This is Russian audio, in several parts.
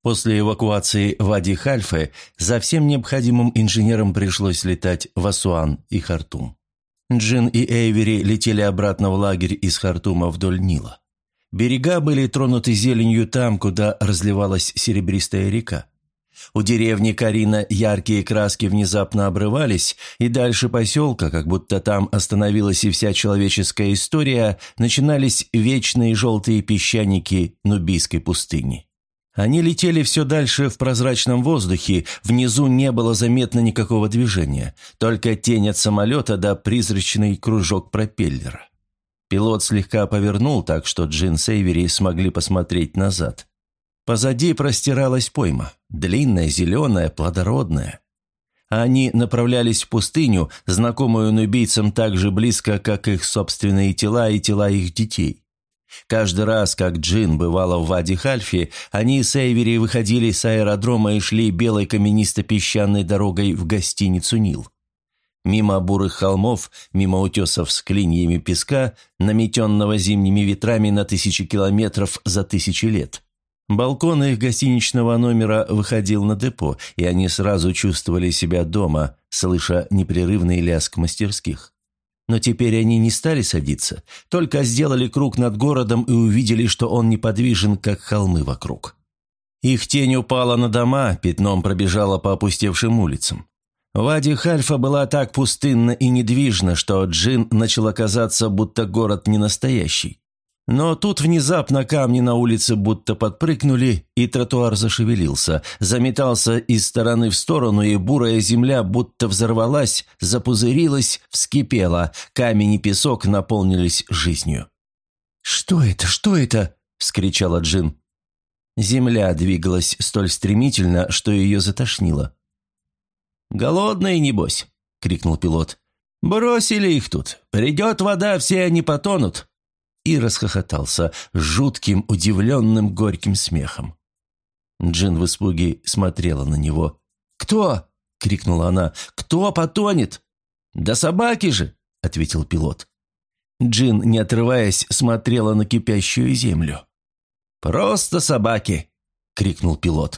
После эвакуации Вади-Хальфы за всем необходимым инженерам пришлось летать в Асуан и Хартум. Джин и Эйвери летели обратно в лагерь из Хартума вдоль Нила. Берега были тронуты зеленью там, куда разливалась серебристая река. У деревни Карина яркие краски внезапно обрывались, и дальше поселка, как будто там остановилась и вся человеческая история, начинались вечные желтые песчаники Нубийской пустыни. Они летели все дальше в прозрачном воздухе, внизу не было заметно никакого движения, только тень от самолета да призрачный кружок пропеллера. Пилот слегка повернул так, что Джин с Эйвери смогли посмотреть назад. Позади простиралась пойма, длинная, зеленая, плодородная. Они направлялись в пустыню, знакомую нубийцам так же близко, как их собственные тела и тела их детей. Каждый раз, как Джин бывала в Вади-Хальфе, они с Эйвери выходили с аэродрома и шли белой каменисто-песчаной дорогой в гостиницу «Нил». Мимо бурых холмов, мимо утесов с клиньями песка, наметенного зимними ветрами на 1000 километров за 1000 лет. Балкон их гостиничного номера выходил на депо, и они сразу чувствовали себя дома, слыша непрерывный лязг мастерских. Но теперь они не стали садиться, только сделали круг над городом и увидели, что он неподвижен, как холмы вокруг. Их тень упала на дома, пятном пробежала по опустевшим улицам. Вади-Хальфа была так пустынна и недвижна, что Джин начала казаться, будто город не настоящий. Но тут внезапно камни на улице будто подпрыгнули, и тротуар зашевелился, заметался из стороны в сторону, и бурая земля будто взорвалась, запузырилась, вскипела, камень и песок наполнились жизнью. «Что это? Что это?» – вскричала Джин. Земля двигалась столь стремительно, что ее затошнило. «Голодные, небось!» – крикнул пилот. «Бросили их тут. Придет вода, все они потонут!» И расхохотался жутким, удивленным, горьким смехом. Джин в испуге смотрела на него. «Кто?» – крикнула она. «Кто потонет?» «Да собаки же!» – ответил пилот. Джин, не отрываясь, смотрела на кипящую землю. «Просто собаки!» – крикнул пилот.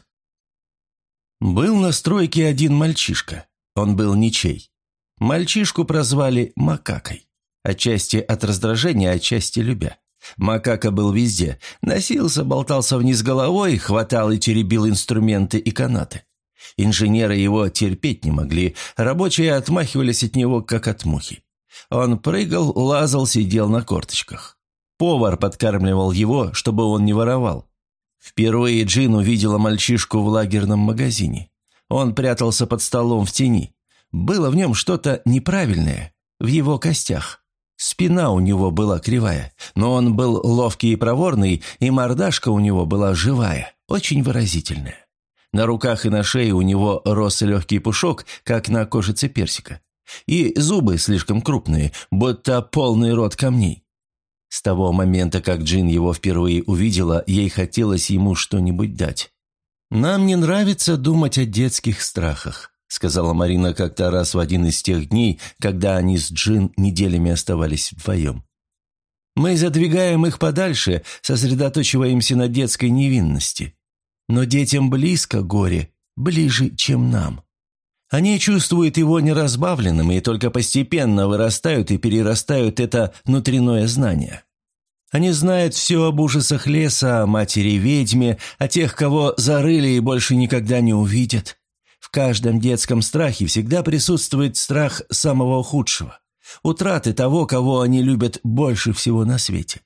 Был на стройке один мальчишка. Он был ничей. Мальчишку прозвали Макакой. Отчасти от раздражения, отчасти любя. Макака был везде. Носился, болтался вниз головой, хватал и теребил инструменты и канаты. Инженеры его терпеть не могли, рабочие отмахивались от него, как от мухи. Он прыгал, лазал, сидел на корточках. Повар подкармливал его, чтобы он не воровал. Впервые Джин увидела мальчишку в лагерном магазине. Он прятался под столом в тени. Было в нем что-то неправильное, в его костях. Спина у него была кривая, но он был ловкий и проворный, и мордашка у него была живая, очень выразительная. На руках и на шее у него рос легкий пушок, как на кожице персика. И зубы слишком крупные, будто полный рот камней. С того момента, как Джин его впервые увидела, ей хотелось ему что-нибудь дать. «Нам не нравится думать о детских страхах», — сказала Марина как-то раз в один из тех дней, когда они с Джин неделями оставались вдвоем. «Мы задвигаем их подальше, сосредоточиваемся на детской невинности. Но детям близко горе, ближе, чем нам. Они чувствуют его неразбавленным и только постепенно вырастают и перерастают это внутреннее знание. Они знают все об ужасах леса, о матери-ведьме, о тех, кого зарыли и больше никогда не увидят. В каждом детском страхе всегда присутствует страх самого худшего, утраты того, кого они любят больше всего на свете.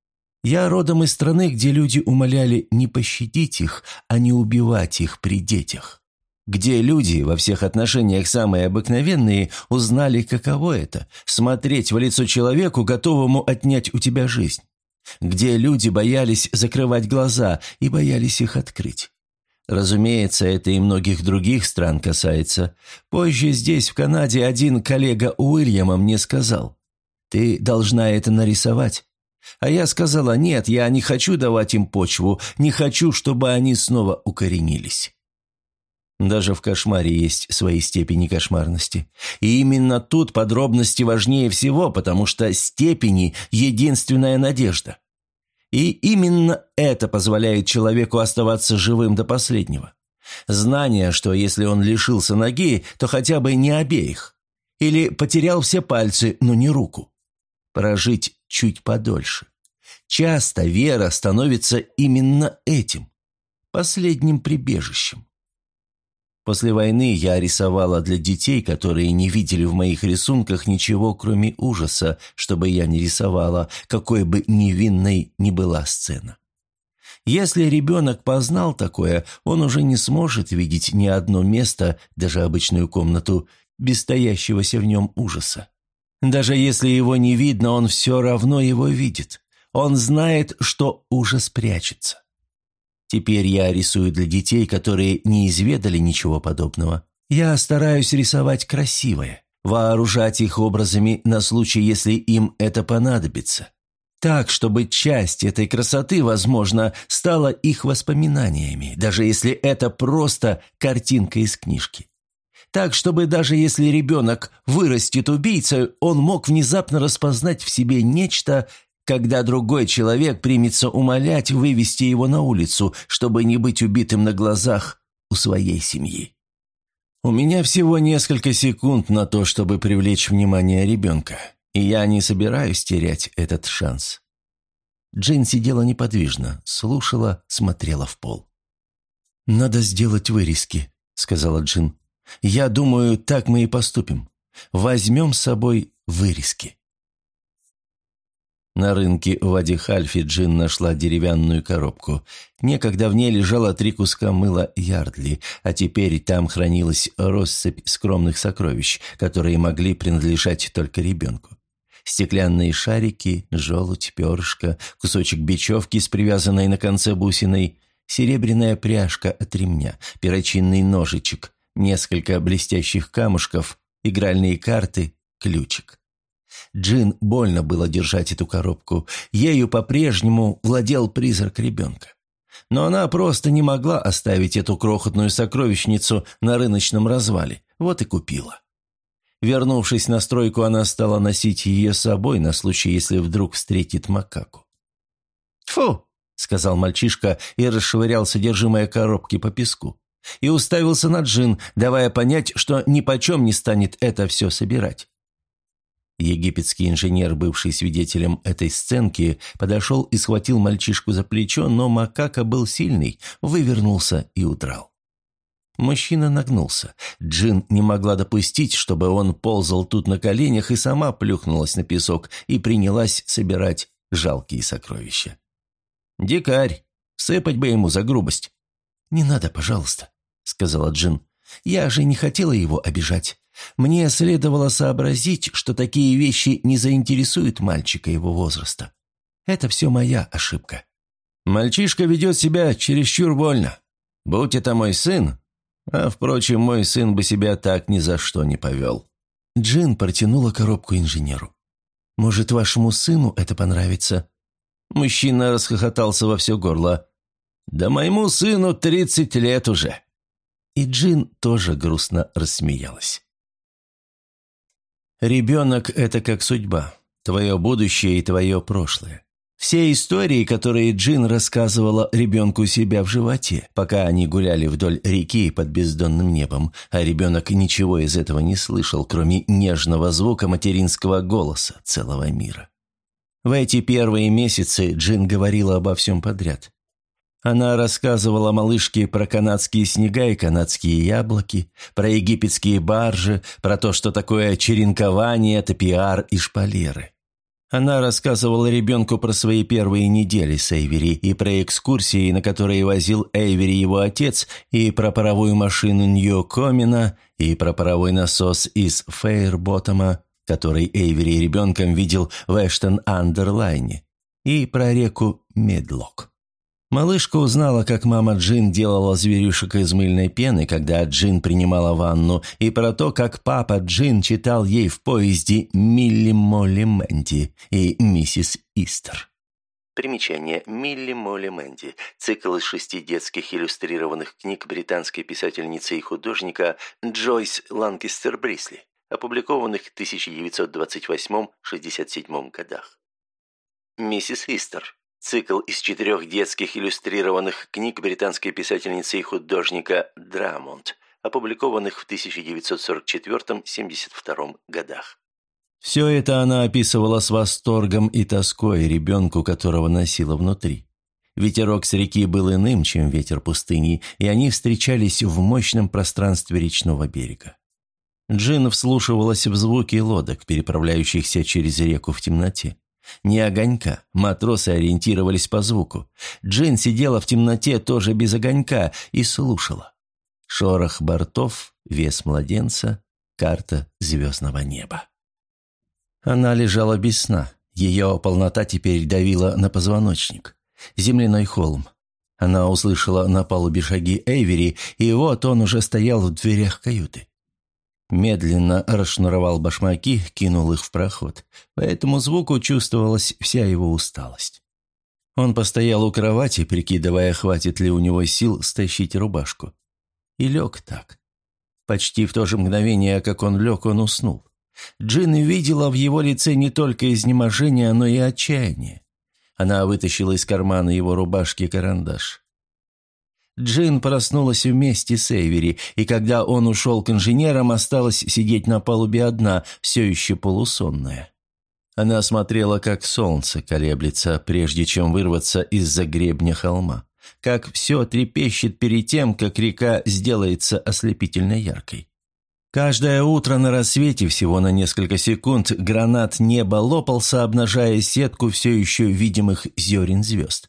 Я родом из страны, где люди умоляли не пощадить их, а не убивать их при детях. Где люди, во всех отношениях самые обыкновенные, узнали, каково это – смотреть в лицо человеку, готовому отнять у тебя жизнь. Где люди боялись закрывать глаза и боялись их открыть. Разумеется, это и многих других стран касается. Позже здесь, в Канаде, один коллега Уильяма мне сказал: «Ты должна это нарисовать». А я сказала: «Нет, я не хочу давать им почву, не хочу, чтобы они снова укоренились». Даже в кошмаре есть свои степени кошмарности. И именно тут подробности важнее всего, потому что степени – единственная надежда. И именно это позволяет человеку оставаться живым до последнего. Знание, что если он лишился ноги, то хотя бы не обеих. Или потерял все пальцы, но не руку. Прожить чуть подольше. Часто вера становится именно этим, последним прибежищем. После войны я рисовала для детей, которые не видели в моих рисунках ничего, кроме ужаса, чтобы я не рисовала, какой бы невинной ни была сцена. Если ребенок познал такое, он уже не сможет видеть ни одно место, даже обычную комнату, без стоящегося в нем ужаса. Даже если его не видно, он все равно его видит. Он знает, что ужас прячется. Теперь я рисую для детей, которые не изведали ничего подобного. Я стараюсь рисовать красивое, вооружать их образами на случай, если им это понадобится. Так, чтобы часть этой красоты, возможно, стала их воспоминаниями, даже если это просто картинка из книжки. Так, чтобы даже если ребенок вырастет убийцей, он мог внезапно распознать в себе нечто, когда другой человек примется умолять вывести его на улицу, чтобы не быть убитым на глазах у своей семьи. У меня всего несколько секунд на то, чтобы привлечь внимание ребенка, и я не собираюсь терять этот шанс. Джин сидела неподвижно, слушала, смотрела в пол. «Надо сделать вырезки», — сказала Джин. «Я думаю, так мы и поступим. Возьмем с собой вырезки». На рынке в Вади-Хальфе Джин нашла деревянную коробку. Некогда в ней лежало 3 куска мыла Ярдли, а теперь там хранилась россыпь скромных сокровищ, которые могли принадлежать только ребенку. Стеклянные шарики, желудь, перышко, кусочек бечевки с привязанной на конце бусиной, серебряная пряжка от ремня, перочинный ножичек, несколько блестящих камушков, игральные карты, ключик. Джин больно было держать эту коробку. Ею по-прежнему владел призрак ребенка. Но она просто не могла оставить эту крохотную сокровищницу на рыночном развале. Вот и купила. Вернувшись на стройку, она стала носить ее с собой на случай, если вдруг встретит макаку. «Фу!» — сказал мальчишка и расшвырял содержимое коробки по песку. И уставился на Джин, давая понять, что нипочем не станет это все собирать. Египетский инженер, бывший свидетелем этой сценки, подошел и схватил мальчишку за плечо, но макака был сильный, вывернулся и удрал. Мужчина нагнулся. Джин не могла допустить, чтобы он ползал тут на коленях, и сама плюхнулась на песок и принялась собирать жалкие сокровища. «Дикарь! Сыпать бы ему за грубость!» «Не надо, пожалуйста», — сказала Джин. «Я же не хотела его обижать. Мне следовало сообразить, что такие вещи не заинтересуют мальчика его возраста. Это все моя ошибка». «Мальчишка ведет себя чересчур вольно. Будь это мой сын, а, впрочем, мой сын бы себя так ни за что не повел». Джин протянула коробку инженеру. «Может, вашему сыну это понравится?» Мужчина расхохотался во все горло. «Да моему сыну 30 лет уже». И Джин тоже грустно рассмеялась. Ребенок – это как судьба, твое будущее и твое прошлое. Все истории, которые Джин рассказывала ребенку себя в животе, пока они гуляли вдоль реки под бездонным небом, а ребенок ничего из этого не слышал, кроме нежного звука материнского голоса целого мира. В эти первые месяцы Джин говорила обо всем подряд. Она рассказывала малышке про канадские снега и канадские яблоки, про египетские баржи, про то, что такое черенкование, топиар и шпалеры. Она рассказывала ребенку про свои первые недели с Эйвери и про экскурсии, на которые возил Эйвери его отец, и про паровую машину Нью-Комина, и про паровой насос из Фейрботтома, который Эйвери ребенком видел в Эштон-Андерлайне, и про реку Медлок. Малышка узнала, как мама Джин делала зверюшек из мыльной пены, когда Джин принимала ванну, и про то, как папа Джин читал ей в поезде «Милли Молли Мэнди» и «Миссис Истер». Примечание. «Милли Молли Мэнди» – цикл из 6 детских иллюстрированных книг британской писательницы и художника Джойс Ланкестер Брисли, опубликованных в 1928-67 годах. «Миссис Истер» Цикл из 4 детских иллюстрированных книг британской писательницы и художника Драмонт, опубликованных в 1944-1972 годах. Все это она описывала с восторгом и тоской ребенку, которого носила внутри. Ветерок с реки был иным, чем ветер пустыни, и они встречались в мощном пространстве речного берега. Джин вслушивалась в звуки лодок, переправляющихся через реку в темноте. Ни огонька, матросы ориентировались по звуку. Джин сидела в темноте тоже без огонька и слушала. Шорох бортов, вес младенца, карта звездного неба. Она лежала без сна. Ее полнота теперь давила на позвоночник. Земляной холм. Она услышала на палубе шаги Эйвери, и вот он уже стоял в дверях каюты. Медленно расшнуровал башмаки, кинул их в проход. По этому звуку чувствовалась вся его усталость. Он постоял у кровати, прикидывая, хватит ли у него сил стащить рубашку. И лег так. Почти в то же мгновение, как он лег, он уснул. Джин видела в его лице не только изнеможение, но и отчаяние. Она вытащила из кармана его рубашки карандаш. Джин проснулась вместе с Эйвери, и когда он ушел к инженерам, осталась сидеть на палубе одна, все еще полусонная. Она смотрела, как солнце колеблется, прежде чем вырваться из-за гребня холма, как все трепещет перед тем, как река сделается ослепительно яркой. Каждое утро на рассвете, всего на несколько секунд, гранат неба лопался, обнажая сетку все еще видимых зерен звезд.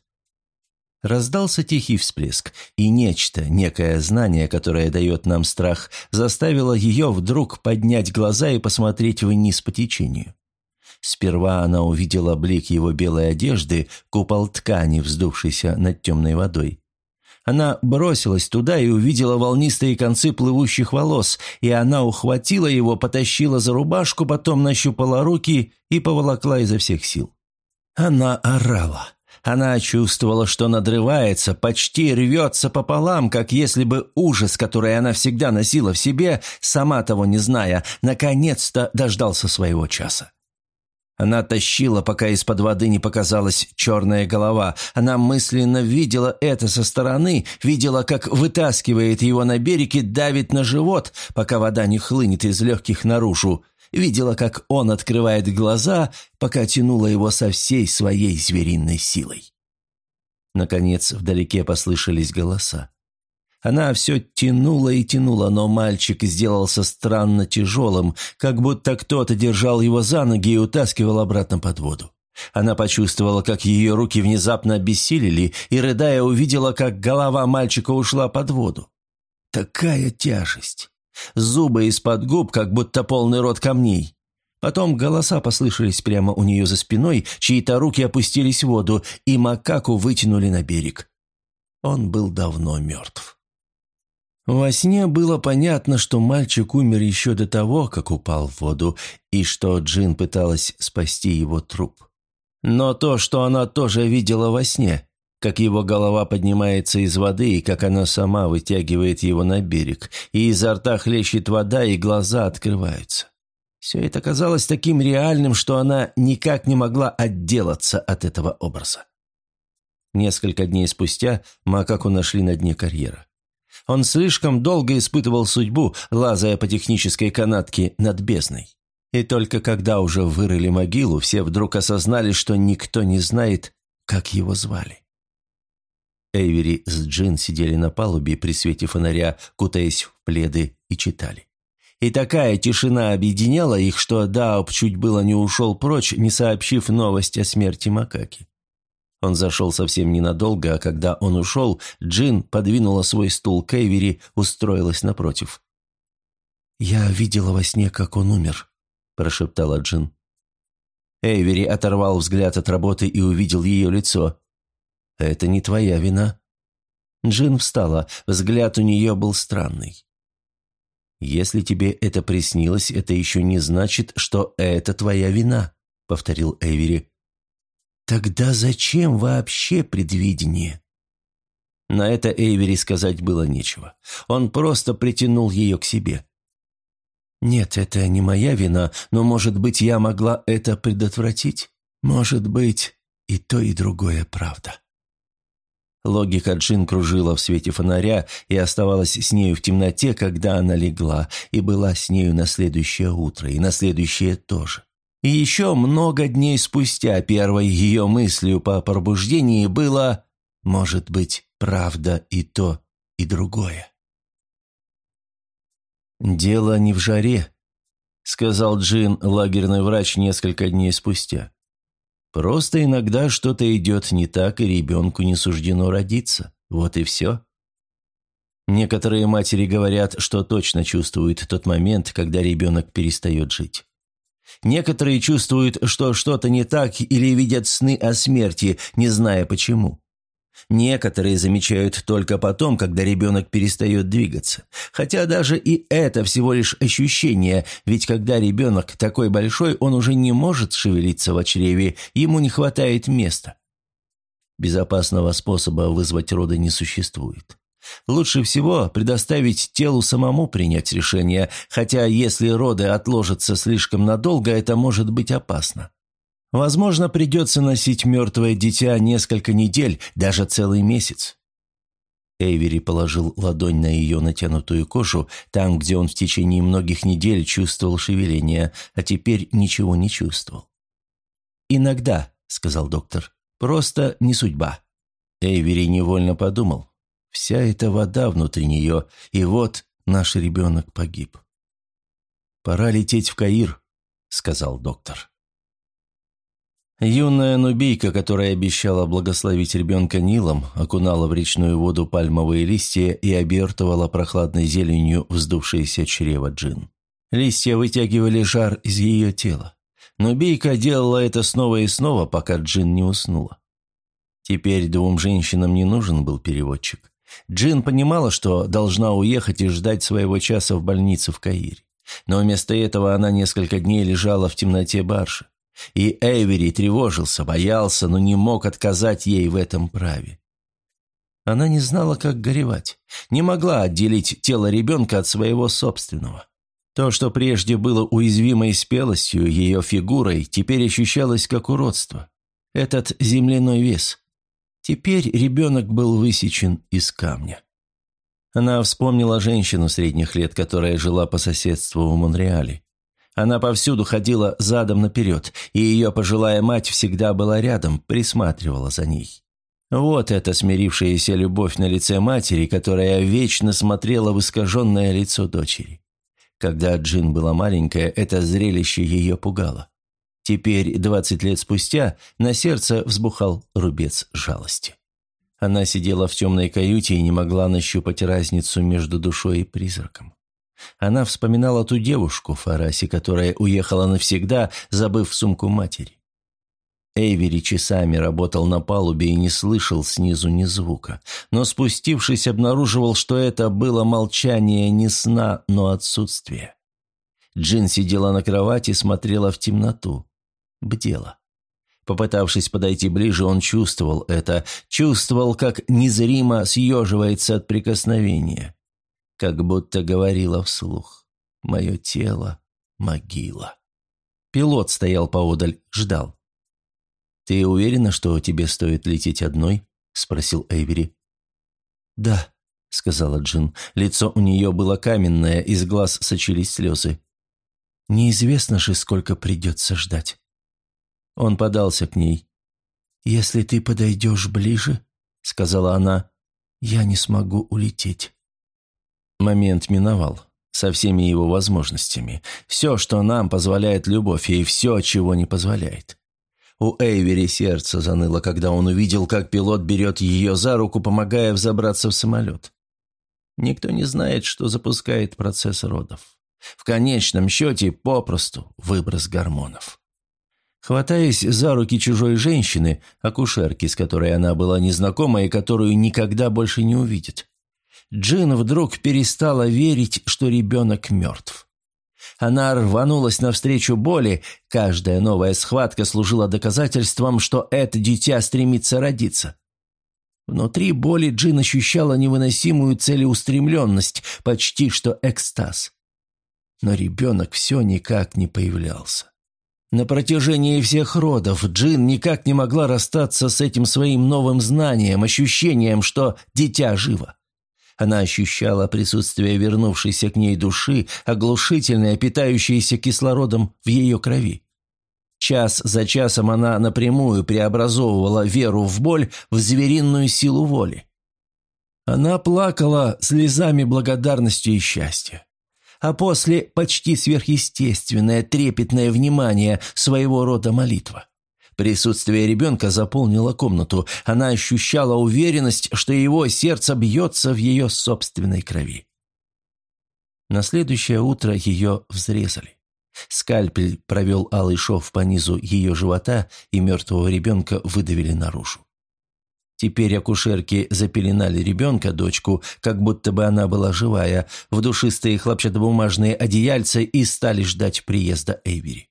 Раздался тихий всплеск, и нечто, некое знание, которое дает нам страх, заставило ее вдруг поднять глаза и посмотреть вниз по течению. Сперва она увидела блик его белой одежды, купол ткани, вздувшийся над темной водой. Она бросилась туда и увидела волнистые концы плывущих волос, и она ухватила его, потащила за рубашку, потом нащупала руки и поволокла изо всех сил. Она орала. Она чувствовала, что надрывается, почти рвется пополам, как если бы ужас, который она всегда носила в себе, сама того не зная, наконец-то дождался своего часа. Она тащила, пока из-под воды не показалась черная голова. Она мысленно видела это со стороны, видела, как вытаскивает его на берег и давит на живот, пока вода не хлынет из легких наружу. Видела, как он открывает глаза, пока тянула его со всей своей звериной силой. Наконец, вдалеке послышались голоса. Она все тянула и тянула, но мальчик сделался странно тяжелым, как будто кто-то держал его за ноги и утаскивал обратно под воду. Она почувствовала, как ее руки внезапно обессилели, и, рыдая, увидела, как голова мальчика ушла под воду. Такая тяжесть! Зубы из-под губ, как будто полный рот камней. Потом голоса послышались прямо у нее за спиной, чьи-то руки опустились в воду, и макаку вытянули на берег. Он был давно мертв. Во сне было понятно, что мальчик умер еще до того, как упал в воду, и что Джин пыталась спасти его труп. Но то, что она тоже видела во сне, как его голова поднимается из воды, и как она сама вытягивает его на берег, и изо рта хлещет вода, и глаза открываются. Все это казалось таким реальным, что она никак не могла отделаться от этого образа. Несколько дней спустя макаку нашли на дне карьера. Он слишком долго испытывал судьбу, лазая по технической канатке над бездной. И только когда уже вырыли могилу, все вдруг осознали, что никто не знает, как его звали. Эйвери с Джин сидели на палубе при свете фонаря, кутаясь в пледы, и читали. И такая тишина объединяла их, что Дауб чуть было не ушел прочь, не сообщив новость о смерти макаки. Он зашел совсем ненадолго, а когда он ушел, Джин подвинула свой стул к Эйвери, устроилась напротив. «Я видела во сне, как он умер», – прошептала Джин. Эйвери оторвал взгляд от работы и увидел ее лицо. «Это не твоя вина». Джин встала, взгляд у нее был странный. «Если тебе это приснилось, это еще не значит, что это твоя вина», — повторил Эйвери. «Тогда зачем вообще предвидение?» На это Эйвери сказать было нечего. Он просто притянул ее к себе. «Нет, это не моя вина, но, может быть, я могла это предотвратить. Может быть, и то, и другое правда». Логика Джин кружила в свете фонаря и оставалась с нею в темноте, когда она легла, и была с нею на следующее утро, и на следующее тоже. И еще много дней спустя первой ее мыслью по пробуждении было «может быть, правда и то, и другое». «Дело не в жаре», — сказал Джин, лагерный врач, несколько дней спустя. «Просто иногда что-то идет не так, и ребенку не суждено родиться. Вот и все». Некоторые матери говорят, что точно чувствуют тот момент, когда ребенок перестает жить. Некоторые чувствуют, что что-то не так, или видят сны о смерти, не зная почему. Некоторые замечают только потом, когда ребенок перестает двигаться. Хотя даже и это всего лишь ощущение, ведь когда ребенок такой большой, он уже не может шевелиться в чреве, ему не хватает места. Безопасного способа вызвать роды не существует. Лучше всего предоставить телу самому принять решение, хотя если роды отложатся слишком надолго, это может быть опасно. Возможно, придется носить мертвое дитя несколько недель, даже целый месяц. Эйвери положил ладонь на ее натянутую кожу, там, где он в течение многих недель чувствовал шевеление, а теперь ничего не чувствовал. «Иногда», — сказал доктор, — «просто не судьба». Эйвери невольно подумал. Вся эта вода внутри нее, и вот наш ребенок погиб. «Пора лететь в Каир», — сказал доктор. Юная нубийка, которая обещала благословить ребенка Нилом, окунала в речную воду пальмовые листья и обертывала прохладной зеленью вздувшееся чрево Джин. Листья вытягивали жар из ее тела. Нубийка делала это снова и снова, пока Джин не уснула. Теперь двум женщинам не нужен был переводчик. Джин понимала, что должна уехать и ждать своего часа в больнице в Каире. Но вместо этого она несколько дней лежала в темноте баржи. И Эйвери тревожился, боялся, но не мог отказать ей в этом праве. Она не знала, как горевать, не могла отделить тело ребенка от своего собственного. То, что прежде было уязвимой спелостью, ее фигурой, теперь ощущалось как уродство. Этот земляной вес. Теперь ребенок был высечен из камня. Она вспомнила женщину средних лет, которая жила по соседству в Монреале. Она повсюду ходила задом наперед, и ее пожилая мать всегда была рядом, присматривала за ней. Вот эта смирившаяся любовь на лице матери, которая вечно смотрела в искаженное лицо дочери. Когда Джин была маленькая, это зрелище ее пугало. Теперь, 20 лет спустя, на сердце взбухал рубец жалости. Она сидела в темной каюте и не могла нащупать разницу между душой и призраком. Она вспоминала ту девушку в Фарасе, которая уехала навсегда, забыв сумку матери. Эйвери часами работал на палубе и не слышал снизу ни звука, но спустившись, обнаруживал, что это было молчание не сна, но отсутствие. Джин сидела на кровати, смотрела в темноту. Бдела. Попытавшись подойти ближе, он чувствовал это, чувствовал, как незримо съеживается от прикосновения, как будто говорила вслух: «Мое тело – могила». Пилот стоял поодаль, ждал. «Ты уверена, что тебе стоит лететь одной?» – спросил Эйвери. «Да», – сказала Джин. Лицо у нее было каменное, из глаз сочились слезы. «Неизвестно же, сколько придется ждать». Он подался к ней. «Если ты подойдешь ближе, — сказала она, — я не смогу улететь». Момент миновал, со всеми его возможностями. Все, что нам позволяет любовь, и все, чего не позволяет. У Эйвери сердце заныло, когда он увидел, как пилот берет ее за руку, помогая взобраться в самолет. Никто не знает, что запускает процесс родов. В конечном счете, попросту выброс гормонов. Хватаясь за руки чужой женщины, акушерки, с которой она была незнакома и которую никогда больше не увидит, Джин вдруг перестала верить, что ребенок мертв. Она рванулась навстречу боли, каждая новая схватка служила доказательством, что это дитя стремится родиться. Внутри боли Джин ощущала невыносимую целеустремленность, почти что экстаз. Но ребенок все никак не появлялся. На протяжении всех родов Джин никак не могла расстаться с этим своим новым знанием, ощущением, что дитя живо. Она ощущала присутствие вернувшейся к ней души, оглушительное, питающееся кислородом в ее крови. Час за часом она напрямую преобразовывала веру в боль в звериную силу воли. Она плакала слезами благодарности и счастья. А после почти сверхъестественное, трепетное внимание, своего рода молитва. Присутствие ребенка заполнило комнату. Она ощущала уверенность, что его сердце бьется в ее собственной крови. На следующее утро ее взрезали. Скальпель провел алый шов по низу ее живота, и мертвого ребенка выдавили наружу. Теперь акушерки запеленали ребенка, дочку, как будто бы она была живая, в душистые хлопчатобумажные одеяльца и стали ждать приезда Эйвери.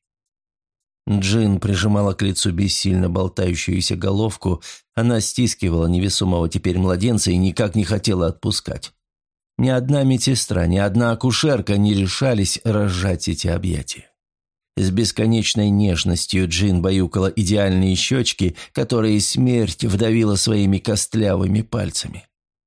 Джин прижимала к лицу бессильно болтающуюся головку, она стискивала невесомого теперь младенца и никак не хотела отпускать. Ни одна медсестра, ни одна акушерка не решались разжать эти объятия. С бесконечной нежностью Джин баюкала идеальные щечки, которые смерть вдавила своими костлявыми пальцами.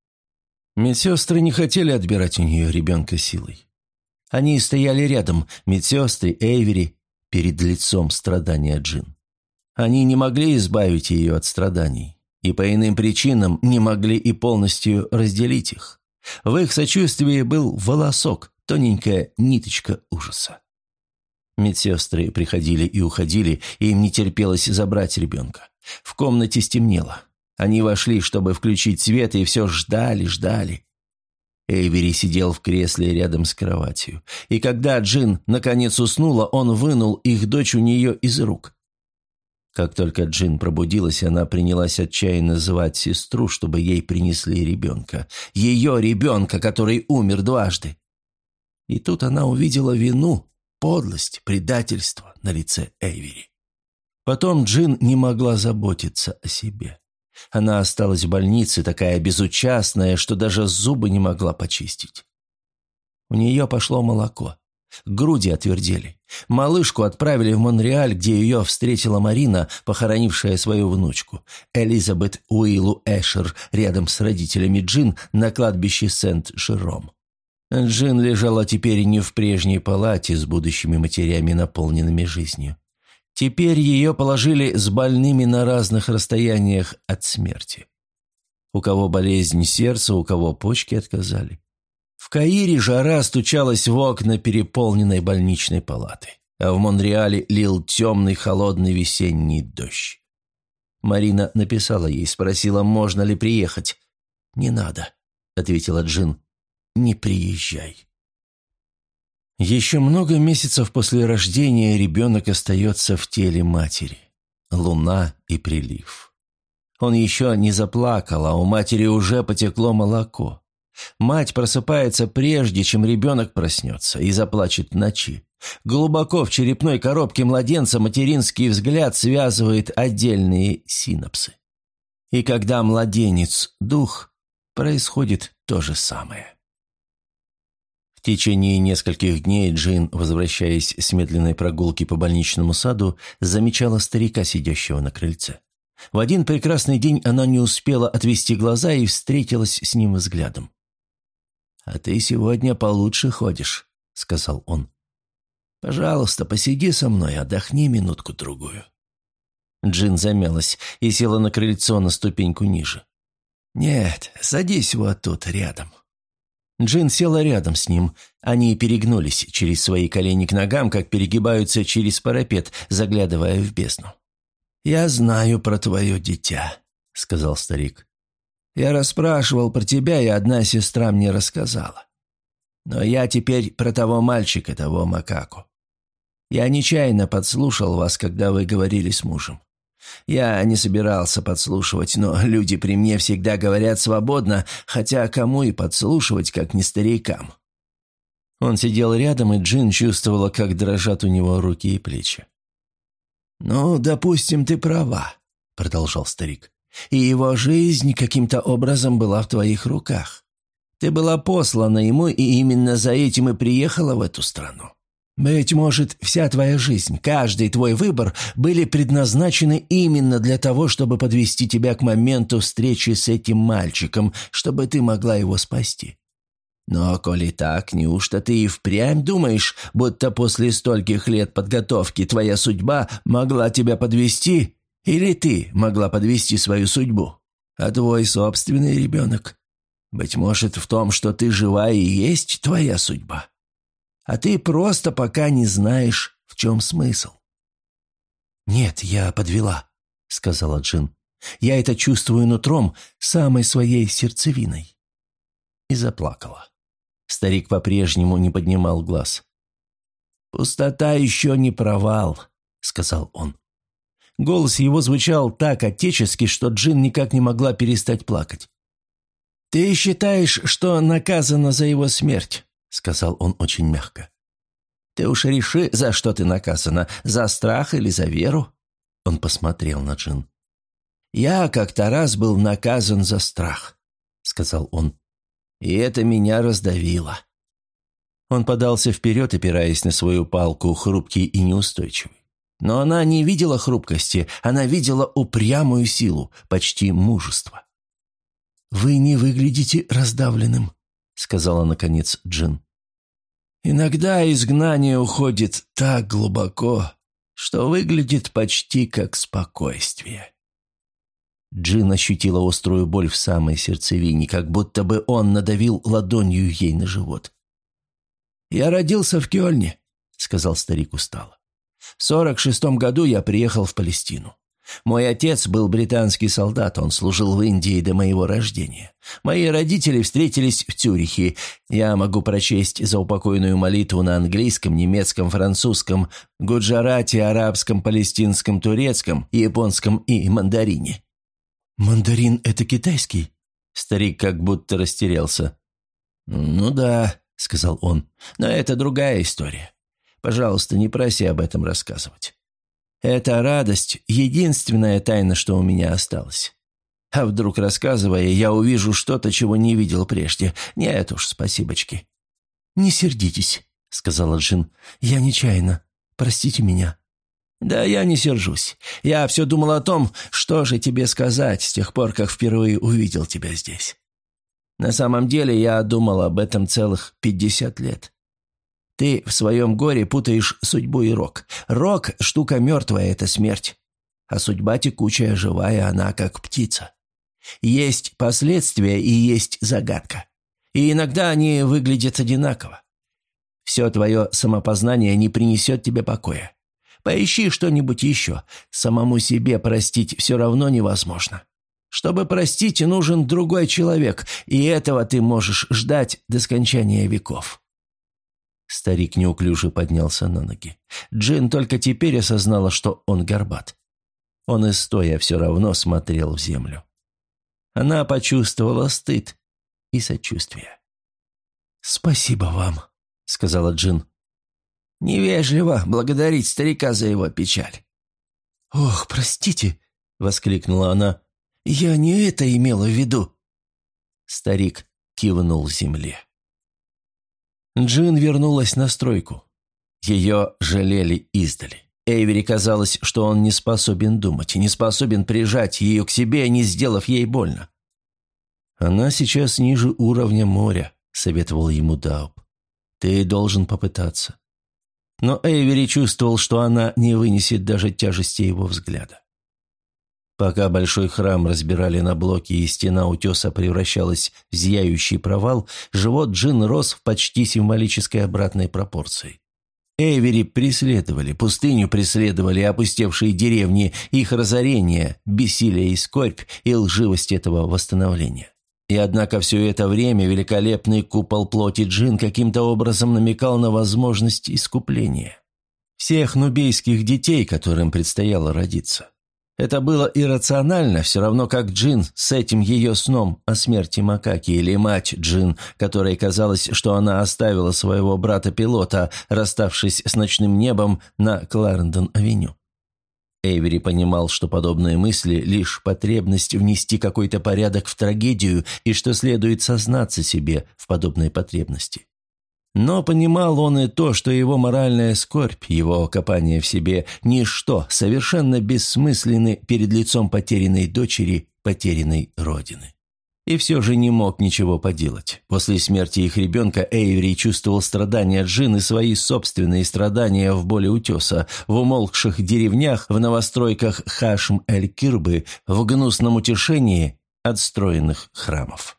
Медсестры не хотели отбирать у нее ребенка силой. Они стояли рядом, медсестры, Эйвери, перед лицом страдания Джин. Они не могли избавить ее от страданий, и по иным причинам не могли и полностью разделить их. В их сочувствии был волосок, тоненькая ниточка ужаса. Медсестры приходили и уходили, и им не терпелось забрать ребенка. В комнате стемнело. Они вошли, чтобы включить свет, и все ждали. Эйвери сидел в кресле рядом с кроватью. И когда Джин наконец уснула, он вынул их дочь у нее из рук. Как только Джин пробудилась, она принялась отчаянно звать сестру, чтобы ей принесли ребенка. Ее ребенка, который умер дважды. И тут она увидела вину, подлость, предательство на лице Эйвери. Потом Джин не могла заботиться о себе. Она осталась в больнице, такая безучастная, что даже зубы не могла почистить. У нее пошло молоко. Груди отвердели. Малышку отправили в Монреаль, где ее встретила Марина, похоронившая свою внучку, Элизабет Уиллу Эшер, рядом с родителями Джин на кладбище Сент-Жером. Джин лежала теперь не в прежней палате с будущими матерями, наполненными жизнью. Теперь ее положили с больными на разных расстояниях от смерти. У кого болезнь сердца, у кого почки отказали. В Каире жара стучалась в окна переполненной больничной палаты, а в Монреале лил темный холодный весенний дождь. Марина написала ей, спросила, можно ли приехать. «Не надо», — ответила Джин, — «не приезжай». Еще много месяцев после рождения ребенок остается в теле матери. Луна и прилив. Он еще не заплакал, а у матери уже потекло молоко. Мать просыпается прежде, чем ребенок проснется, и заплачет в ночи. Глубоко в черепной коробке младенца материнский взгляд связывает отдельные синапсы. И когда младенец – дух, происходит то же самое. В течение нескольких дней Джин, возвращаясь с медленной прогулки по больничному саду, замечала старика, сидящего на крыльце. В один прекрасный день она не успела отвести глаза и встретилась с ним взглядом. «А ты сегодня получше ходишь», — сказал он. «Пожалуйста, посиди со мной, отдохни минутку-другую». Джин замялась и села на крыльцо на ступеньку ниже. «Нет, садись вот тут, рядом». Джин села рядом с ним. Они перегнулись через свои колени к ногам, как перегибаются через парапет, заглядывая в бездну. «Я знаю про твое дитя», — сказал старик. «Я расспрашивал про тебя, и одна сестра мне рассказала. Но я теперь про того мальчика, того макаку. Я нечаянно подслушал вас, когда вы говорили с мужем. Я не собирался подслушивать, но люди при мне всегда говорят свободно, хотя кому и подслушивать, как не старикам». Он сидел рядом, и Джин чувствовала, как дрожат у него руки и плечи. «Ну, допустим, ты права», — продолжал старик. «И его жизнь каким-то образом была в твоих руках. Ты была послана ему, и именно за этим и приехала в эту страну. Быть может, вся твоя жизнь, каждый твой выбор были предназначены именно для того, чтобы подвести тебя к моменту встречи с этим мальчиком, чтобы ты могла его спасти. Но, коли так, неужто ты и впрямь думаешь, будто после стольких лет подготовки твоя судьба могла тебя подвести, или ты могла подвести свою судьбу? А твой собственный ребенок? Быть может, в том, что ты жива, и есть твоя судьба. А ты просто пока не знаешь, в чем смысл. «Нет, я подвела», — сказала Джин. «Я это чувствую нутром, самой своей сердцевиной». И заплакала. Старик по-прежнему не поднимал глаз. «Пустота еще не провал», — сказал он. Голос его звучал так отечески, что Джин никак не могла перестать плакать. «Ты считаешь, что наказана за его смерть?» — сказал он очень мягко. «Ты уж реши, за что ты наказана, за страх или за веру?» Он посмотрел на Джин. «Я как-то раз был наказан за страх», — сказал он. «И это меня раздавило». Он подался вперед, опираясь на свою палку, хрупкий и неустойчивый. Но она не видела хрупкости, она видела упрямую силу, почти мужество. «Вы не выглядите раздавленным», — сказала наконец Джин. «Иногда изгнание уходит так глубоко, что выглядит почти как спокойствие». Джин ощутила острую боль в самой сердцевине, как будто бы он надавил ладонью ей на живот. «Я родился в Кёльне», — сказал старик устало. «В 46-м году я приехал в Палестину. Мой отец был британский солдат, он служил в Индии до моего рождения. Мои родители встретились в Цюрихе. Я могу прочесть заупокойную молитву на английском, немецком, французском, гуджарате, арабском, палестинском, турецком, японском и мандарине». «Мандарин – это китайский?» Старик как будто растерялся. «Ну да», – сказал он, – «но это другая история. Пожалуйста, не проси об этом рассказывать. Эта радость – единственная тайна, что у меня осталась. А вдруг, рассказывая, я увижу что-то, чего не видел прежде. Нет уж, спасибочки». «Не сердитесь», – сказала Джин. «Я нечаянно. Простите меня». «Да я не сержусь. Я все думал о том, что же тебе сказать с тех пор, как впервые увидел тебя здесь. На самом деле я думал об этом целых 50 лет. Ты в своем горе путаешь судьбу и рок. Рок – штука мертвая, это смерть. А судьба текучая, живая, она как птица. Есть последствия и есть загадка. И иногда они выглядят одинаково. Все твое самопознание не принесет тебе покоя. Поищи что-нибудь еще. Самому себе простить все равно невозможно. Чтобы простить, нужен другой человек, и этого ты можешь ждать до скончания веков». Старик неуклюже поднялся на ноги. Джин только теперь осознала, что он горбат. Он и стоя все равно смотрел в землю. Она почувствовала стыд и сочувствие. «Спасибо вам», — сказала Джин. «Невежливо благодарить старика за его печаль». «Ох, простите», — воскликнула она, — «я не это имела в виду». Старик кивнул земле. Джин вернулась на стройку. Ее жалели издали. Эйвери казалось, что он не способен думать, не способен прижать ее к себе, не сделав ей больно. «Она сейчас ниже уровня моря», — советовал ему Дауб. «Ты должен попытаться». Но Эйвери чувствовал, что она не вынесет даже тяжести его взгляда. Пока большой храм разбирали на блоки и стена утеса превращалась в зияющий провал, живот Джин рос в почти символической обратной пропорции. Эйвери преследовали, пустыню преследовали опустевшие деревни, их разорение, бессилие и скорбь и лживость этого восстановления. И однако все это время великолепный купол плоти Джин каким-то образом намекал на возможность искупления всех нубейских детей, которым предстояло родиться. Это было иррационально, все равно как Джин с этим ее сном о смерти макаки, или мать Джин, которой казалось, что она оставила своего брата-пилота, расставшись с ночным небом на Кларендон-авеню. Эйвери понимал, что подобные мысли – лишь потребность внести какой-то порядок в трагедию и что следует сознаться себе в подобной потребности. Но понимал он и то, что его моральная скорбь, его копание в себе – ничто, совершенно бессмысленны перед лицом потерянной дочери, потерянной родины. И все же не мог ничего поделать. После смерти их ребенка Эйвери чувствовал страдания Джин и свои собственные страдания в боли утеса, в умолкших деревнях, в новостройках Хашм-эль-Кирбы, в гнусном утешении отстроенных храмов.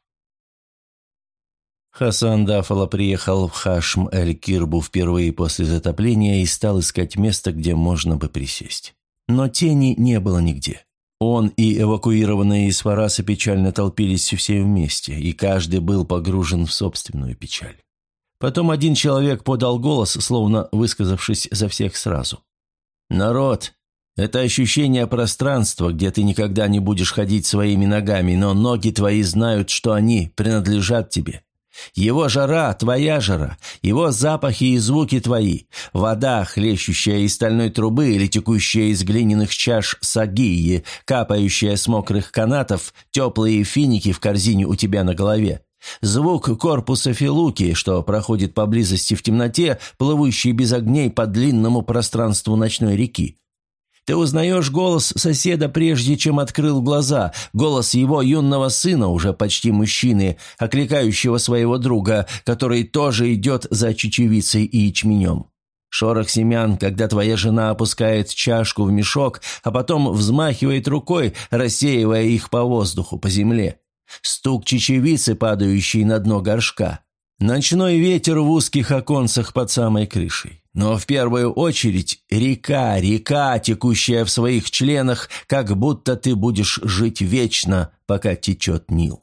Хасан Дафала приехал в Хашм-эль-Кирбу впервые после затопления и стал искать место, где можно бы присесть. Но тени не было нигде. Он и эвакуированные из Фараса печально толпились все вместе, и каждый был погружен в собственную печаль. Потом один человек подал голос, словно высказавшись за всех сразу. «Народ, это ощущение пространства, где ты никогда не будешь ходить своими ногами, но ноги твои знают, что они принадлежат тебе. Его жара – твоя жара, его запахи и звуки твои, вода, хлещущая из стальной трубы или текущая из глиняных чаш сагии, капающая с мокрых канатов, теплые финики в корзине у тебя на голове. Звук корпуса Филуки, что проходит поблизости в темноте, плывущий без огней по длинному пространству ночной реки. Ты узнаешь голос соседа, прежде чем открыл глаза, голос его юного сына, уже почти мужчины, окликающего своего друга, который тоже идет за чечевицей и ячменем. Шорох семян, когда твоя жена опускает чашку в мешок, а потом взмахивает рукой, рассеивая их по воздуху, по земле. Стук чечевицы, падающей на дно горшка. Ночной ветер в узких оконцах под самой крышей. Но в первую очередь река, текущая в своих членах, как будто ты будешь жить вечно, пока течет Нил.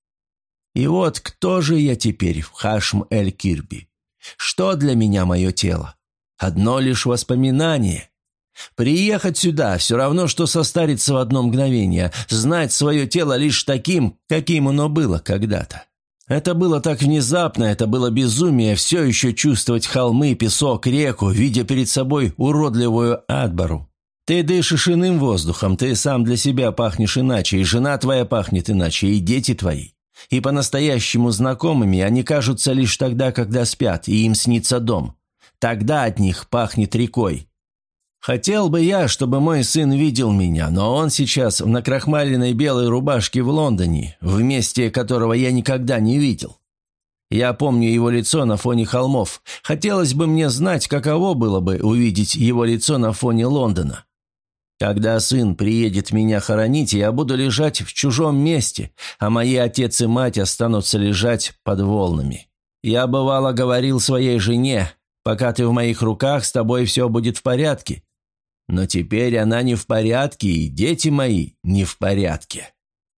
И вот кто же я теперь в Хашм-эль-Кирби? Что для меня мое тело? Одно лишь воспоминание. Приехать сюда все равно, что состариться в одно мгновение, знать свое тело лишь таким, каким оно было когда-то. Это было так внезапно, это было безумие, все еще чувствовать холмы, песок, реку, видя перед собой уродливую Адбару. Ты дышишь иным воздухом, ты сам для себя пахнешь иначе, и жена твоя пахнет иначе, и дети твои. И по-настоящему знакомыми они кажутся лишь тогда, когда спят, и им снится дом. Тогда от них пахнет рекой. Хотел бы я, чтобы мой сын видел меня, но он сейчас в накрахмаленной белой рубашке в Лондоне, в месте которого я никогда не видел. Я помню его лицо на фоне холмов. Хотелось бы мне знать, каково было бы увидеть его лицо на фоне Лондона. Когда сын приедет меня хоронить, я буду лежать в чужом месте, а мои отец и мать останутся лежать под волнами. Я, бывало, говорил своей жене, пока ты в моих руках, с тобой все будет в порядке. Но теперь она не в порядке, и дети мои не в порядке.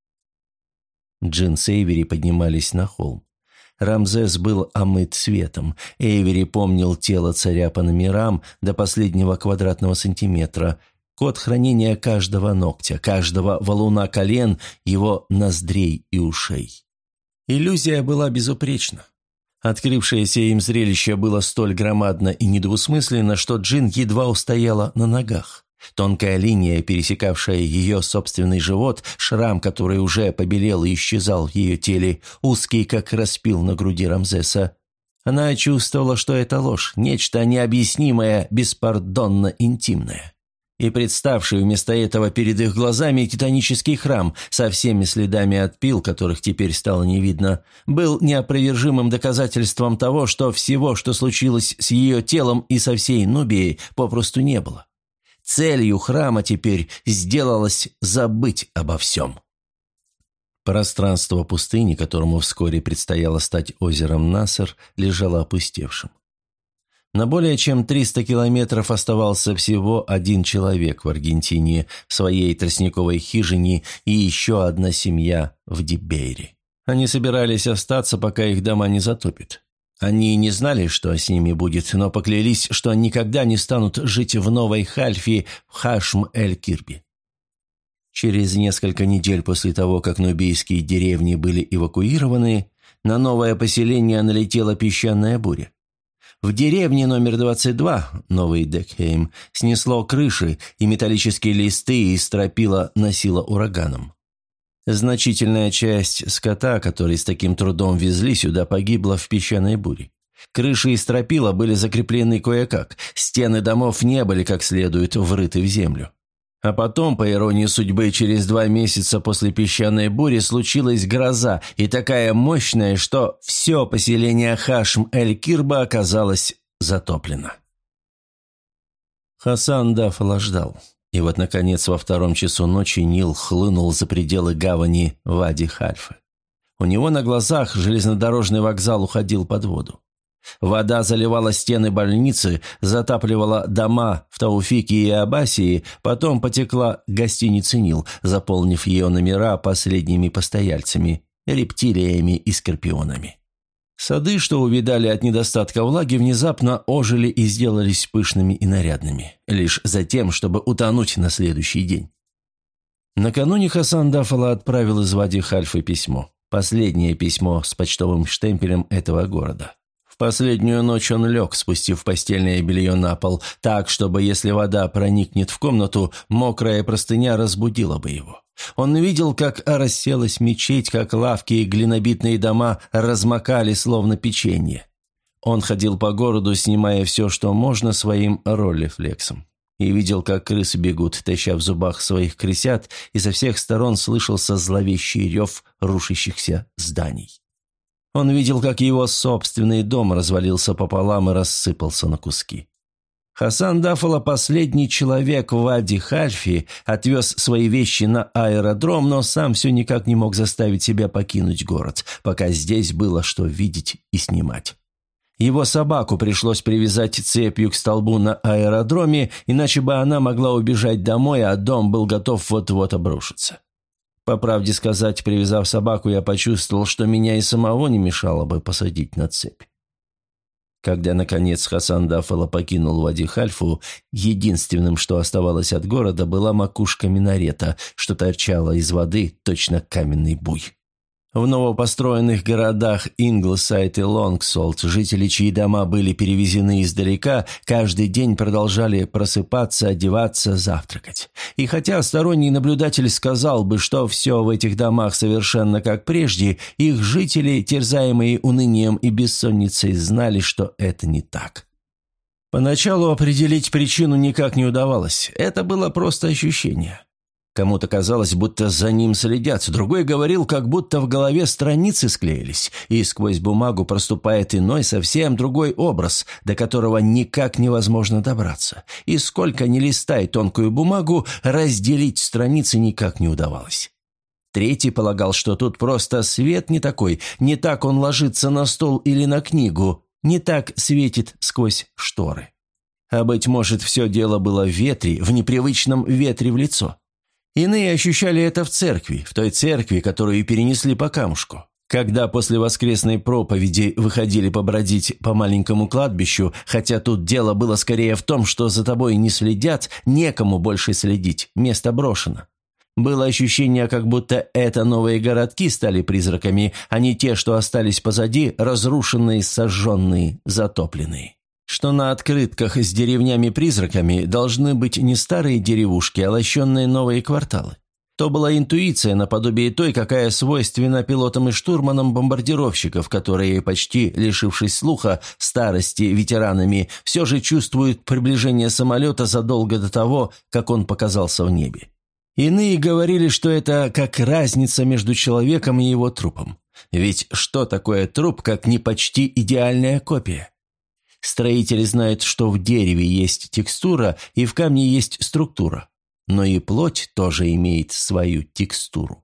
Джин с Эйвери поднимались на холм. Рамзес был омыт светом. Эйвери помнил тело царя по номерам до последнего квадратного сантиметра, код хранения каждого ногтя, каждого валуна колен, его ноздрей и ушей. Иллюзия была безупречна. Открывшееся им зрелище было столь громадно и недвусмысленно, что Джин едва устояла на ногах. Тонкая линия, пересекавшая ее собственный живот, шрам, который уже побелел и исчезал в ее теле, узкий, как распил на груди Рамзеса. Она чувствовала, что это ложь, нечто необъяснимое, беспардонно интимное. И представший вместо этого перед их глазами титанический храм со всеми следами отпил, которых теперь стало не видно, был неопровержимым доказательством того, что всего, что случилось с ее телом и со всей Нубией, попросту не было. Целью храма теперь сделалось забыть обо всем. Пространство пустыни, которому вскоре предстояло стать озером Насер, лежало опустевшим. На более чем 300 километров оставался всего один человек в Аргентине, в своей тростниковой хижине, и еще одна семья в Дибейре. Они собирались остаться, пока их дома не затопят. Они не знали, что с ними будет, но поклялись, что никогда не станут жить в Новой Хальфе в Хашм-эль-Кирби. Через несколько недель после того, как нубийские деревни были эвакуированы, на новое поселение налетела песчаная буря. В деревне номер 22, Новый Декхейм, снесло крыши, и металлические листы из стропила носило ураганом. Значительная часть скота, который с таким трудом везли сюда, погибла в песчаной буре. Крыши и стропила были закреплены кое-как, стены домов не были как следует врыты в землю. А потом, по иронии судьбы, через 2 месяца после песчаной бури случилась гроза, и такая мощная, что все поселение Хашм-эль-Кирба оказалось затоплено. Хасан Даффало ждал. И вот, наконец, во 2 часу ночи Нил хлынул за пределы гавани Вади-Хальфы. У него на глазах железнодорожный вокзал уходил под воду. Вода заливала стены больницы, затапливала дома в Тауфике и Абасии, потом потекла к гостинице «Нил», заполнив ее номера последними постояльцами, рептилиями и скорпионами. Сады, что увидали от недостатка влаги, внезапно ожили и сделались пышными и нарядными, лишь за тем, чтобы утонуть на следующий день. Накануне Хасан Даффало отправил из Вади-Хальфы письмо, последнее письмо с почтовым штемпелем этого города. В последнюю ночь он лег, спустив постельное белье на пол, так, чтобы, если вода проникнет в комнату, мокрая простыня разбудила бы его. Он видел, как расселась мечеть, как лавки и глинобитные дома размокали, словно печенье. Он ходил по городу, снимая все, что можно, своим роллифлексом. И видел, как крысы бегут, таща в зубах своих крысят, и со всех сторон слышался зловещий рев рушащихся зданий. Он видел, как его собственный дом развалился пополам и рассыпался на куски. Хасан Даффало, последний человек в Вади-Хальфе, отвез свои вещи на аэродром, но сам все никак не мог заставить себя покинуть город, пока здесь было что видеть и снимать. Его собаку пришлось привязать цепью к столбу на аэродроме, иначе бы она могла убежать домой, а дом был готов вот-вот обрушиться. По правде сказать, привязав собаку, я почувствовал, что меня и самого не мешало бы посадить на цепь. Когда, наконец, Хасан Даффало покинул Вади-Хальфу, единственным, что оставалось от города, была макушка минарета, что торчала из воды, точно каменный буй. В новопостроенных городах Инглсайд и Лонгсолт жители, чьи дома были перевезены издалека, каждый день продолжали просыпаться, одеваться, завтракать. И хотя сторонний наблюдатель сказал бы, что все в этих домах совершенно как прежде, их жители, терзаемые унынием и бессонницей, знали, что это не так. Поначалу определить причину никак не удавалось, это было просто ощущение. Кому-то казалось, будто за ним следят, другой говорил, как будто в голове страницы склеились, и сквозь бумагу проступает иной, совсем другой образ, до которого никак невозможно добраться. И сколько ни листай тонкую бумагу, разделить страницы никак не удавалось. Третий полагал, что тут просто свет не такой, не так он ложится на стол или на книгу, не так светит сквозь шторы. А быть может, все дело было в ветре, в непривычном ветре в лицо. Иные ощущали это в церкви, в той церкви, которую перенесли по камушку. Когда после воскресной проповеди выходили побродить по маленькому кладбищу, хотя тут дело было скорее в том, что за тобой не следят, некому больше следить, место брошено. Было ощущение, как будто это новые городки стали призраками, а не те, что остались позади, разрушенные, сожженные, затопленные. Что на открытках с деревнями-призраками должны быть не старые деревушки, а лощенные новые кварталы. То была интуиция наподобие той, какая свойственна пилотам и штурманам бомбардировщиков, которые, почти лишившись слуха, старости, ветеранами, все же чувствуют приближение самолета задолго до того, как он показался в небе. Иные говорили, что это как разница между человеком и его трупом. Ведь что такое труп, как не почти идеальная копия? Строители знают, что в дереве есть текстура и в камне есть структура, но и плоть тоже имеет свою текстуру.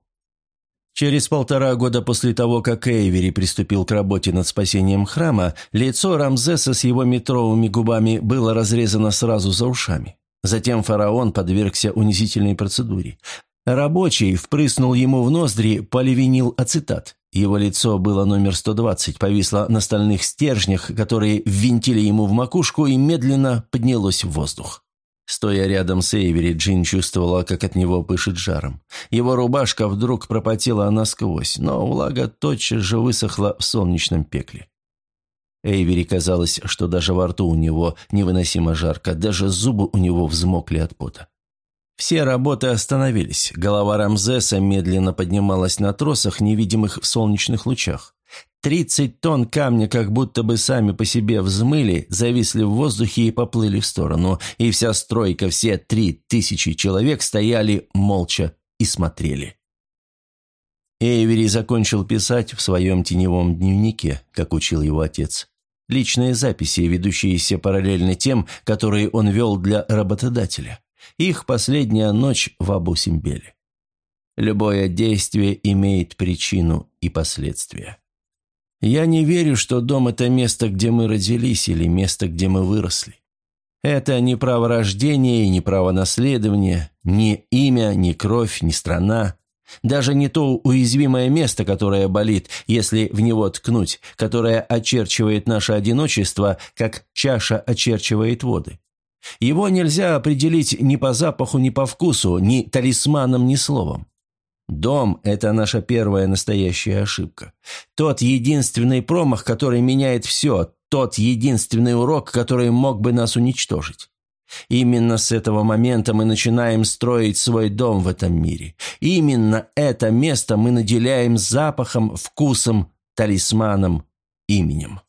Через 1,5 года после того, как Эйвери приступил к работе над спасением храма, лицо Рамзеса с его метровыми губами было разрезано сразу за ушами. Затем фараон подвергся унизительной процедуре. Рабочий впрыснул ему в ноздри поливинилацетат. Его лицо было номер 120, повисло на стальных стержнях, которые ввинтили ему в макушку, и медленно поднялось в воздух. Стоя рядом с Эйвери, Джин чувствовала, как от него пышет жаром. Его рубашка вдруг пропотела насквозь, но влага тотчас же высохла в солнечном пекле. Эйвери казалось, что даже во рту у него невыносимо жарко, даже зубы у него взмокли от пота. Все работы остановились. Голова Рамзеса медленно поднималась на тросах, невидимых в солнечных лучах. 30 тонн камня как будто бы сами по себе взмыли, зависли в воздухе и поплыли в сторону, и вся стройка, все 3000 человек стояли молча и смотрели. Эйвери закончил писать в своем теневом дневнике, как учил его отец. Личные записи, ведущиеся параллельно тем, которые он вел для работодателя. Их последняя ночь в Абу-Симбеле. Любое действие имеет причину и последствия. Я не верю, что дом – это место, где мы родились, или место, где мы выросли. Это не право рождения и не право наследования, ни имя, ни кровь, ни страна. Даже не то уязвимое место, которое болит, если в него ткнуть, которое очерчивает наше одиночество, как чаша очерчивает воды. Его нельзя определить ни по запаху, ни по вкусу, ни талисманом, ни словом. Дом – это наша первая настоящая ошибка. Тот единственный промах, который меняет все, тот единственный урок, который мог бы нас уничтожить. Именно с этого момента мы начинаем строить свой дом в этом мире. Именно это место мы наделяем запахом, вкусом, талисманом, именем.